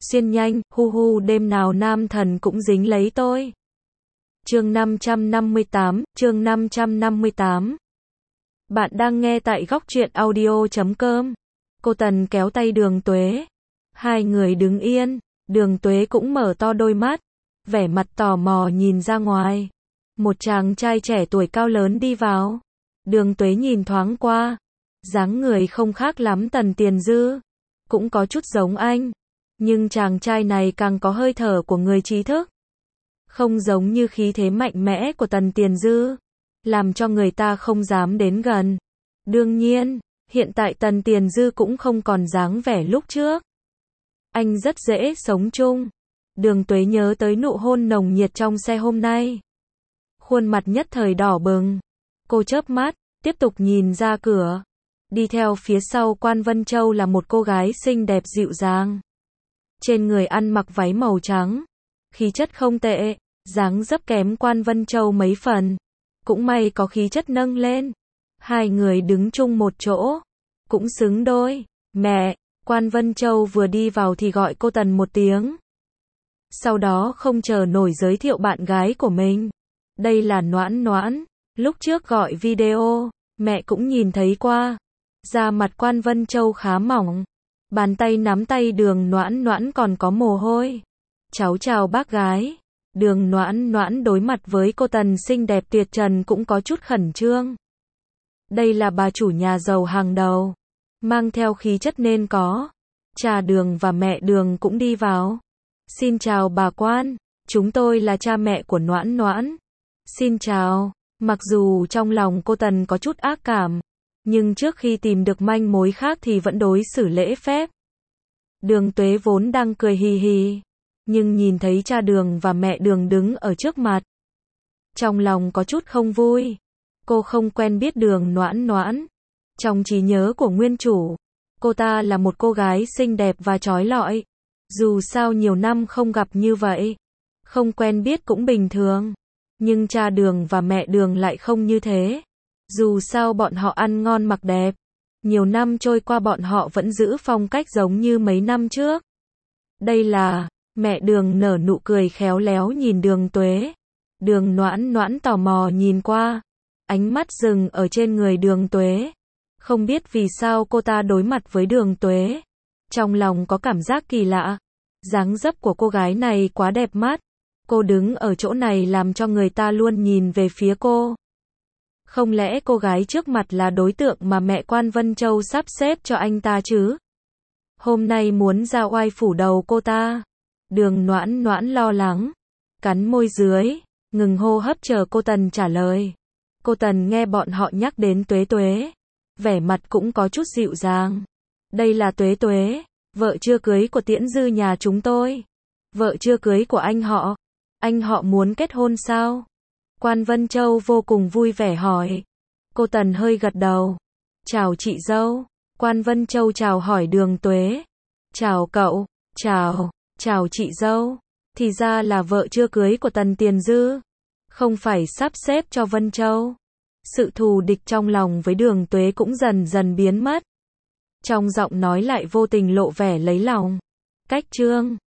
xuyên nhanh, hu hu đêm nào nam thần cũng dính lấy tôi. Chương 558. Bạn đang nghe tại góc truyện audio.com. Cô Tần kéo tay Đường Tuế. Hai người đứng yên, Đường Tuế cũng mở to đôi mắt, vẻ mặt tò mò nhìn ra ngoài. Một chàng trai trẻ tuổi cao lớn đi vào. Đường Tuế nhìn thoáng qua, dáng người không khác lắm Tần Tiền Dư, cũng có chút giống anh, nhưng chàng trai này càng có hơi thở của người trí thức, không giống như khí thế mạnh mẽ của Tần Tiền Dư, làm cho người ta không dám đến gần. Đương nhiên, hiện tại Tần Tiền Dư cũng không còn dáng vẻ lúc trước. Anh rất dễ sống chung. Đường Tuế nhớ tới nụ hôn nồng nhiệt trong xe hôm nay. Khuôn mặt nhất thời đỏ bừng. Cô chớp mắt, tiếp tục nhìn ra cửa. Đi theo phía sau Quan Vân Châu là một cô gái xinh đẹp dịu dàng. Trên người ăn mặc váy màu trắng. Khí chất không tệ, dáng dấp kém Quan Vân Châu mấy phần. Cũng may có khí chất nâng lên. Hai người đứng chung một chỗ. Cũng xứng đôi. Mẹ, Quan Vân Châu vừa đi vào thì gọi cô Tần một tiếng. Sau đó không chờ nổi giới thiệu bạn gái của mình. Đây là Noãn Noãn. Lúc trước gọi video, mẹ cũng nhìn thấy qua. Da mặt Quan Vân Châu khá mỏng. Bàn tay nắm tay Đường Noãn Noãn còn có mồ hôi. Cháu chào bác gái. Đường Noãn Noãn đối mặt với cô Tần xinh đẹp tuyệt trần cũng có chút khẩn trương. Đây là bà chủ nhà giàu hàng đầu, mang theo khí chất nên có. Cha Đường và mẹ Đường cũng đi vào. Xin chào bà Quan, chúng tôi là cha mẹ của Noãn Noãn. Xin chào. Mặc dù trong lòng cô Tần có chút ác cảm, nhưng trước khi tìm được manh mối khác thì vẫn đối xử lễ phép. Đường Tuế vốn đang cười hì hì, nhưng nhìn thấy cha Đường và mẹ Đường đứng ở trước mặt, trong lòng có chút không vui. Cô không quen biết Đường Noãn Noãn. Trong trí nhớ của nguyên chủ, cô ta là một cô gái xinh đẹp và chói lọi. Dù sao nhiều năm không gặp như vậy, không quen biết cũng bình thường. Nhưng cha Đường và mẹ Đường lại không như thế. Dù sao bọn họ ăn ngon mặc đẹp. Nhiều năm trôi qua bọn họ vẫn giữ phong cách giống như mấy năm trước. Đây là, mẹ Đường nở nụ cười khéo léo nhìn Đường Tuế. Đường Noãn Noãn tò mò nhìn qua. Ánh mắt dừng ở trên người Đường Tuế. Không biết vì sao cô ta đối mặt với Đường Tuế. Trong lòng có cảm giác kỳ lạ. Dáng dấp của cô gái này quá đẹp mắt. Cô đứng ở chỗ này làm cho người ta luôn nhìn về phía cô. Không lẽ cô gái trước mặt là đối tượng mà mẹ Quan Vân Châu sắp xếp cho anh ta chứ? Hôm nay muốn ra oai phủ đầu cô ta. Đường Noãn Noãn lo lắng, cắn môi dưới, ngừng hô hấp chờ cô Tần trả lời. Cô Tần nghe bọn họ nhắc đến Tuế Tuế, vẻ mặt cũng có chút dịu dàng. Đây là Tuế Tuế, vợ chưa cưới của Tiễn Dư nhà chúng tôi. Vợ chưa cưới của anh họ. Anh họ muốn kết hôn sao? Quan Vân Châu vô cùng vui vẻ hỏi. Cô Tần hơi gật đầu. Chào chị dâu. Quan Vân Châu chào hỏi Đường Tuế. Chào cậu. Chào chị dâu. Thì ra là vợ chưa cưới của Tần Tiền Dư. Không phải sắp xếp cho Vân Châu. Sự thù địch trong lòng với Đường Tuế cũng dần dần biến mất. Trong giọng nói lại vô tình lộ vẻ lấy lòng. Cách chương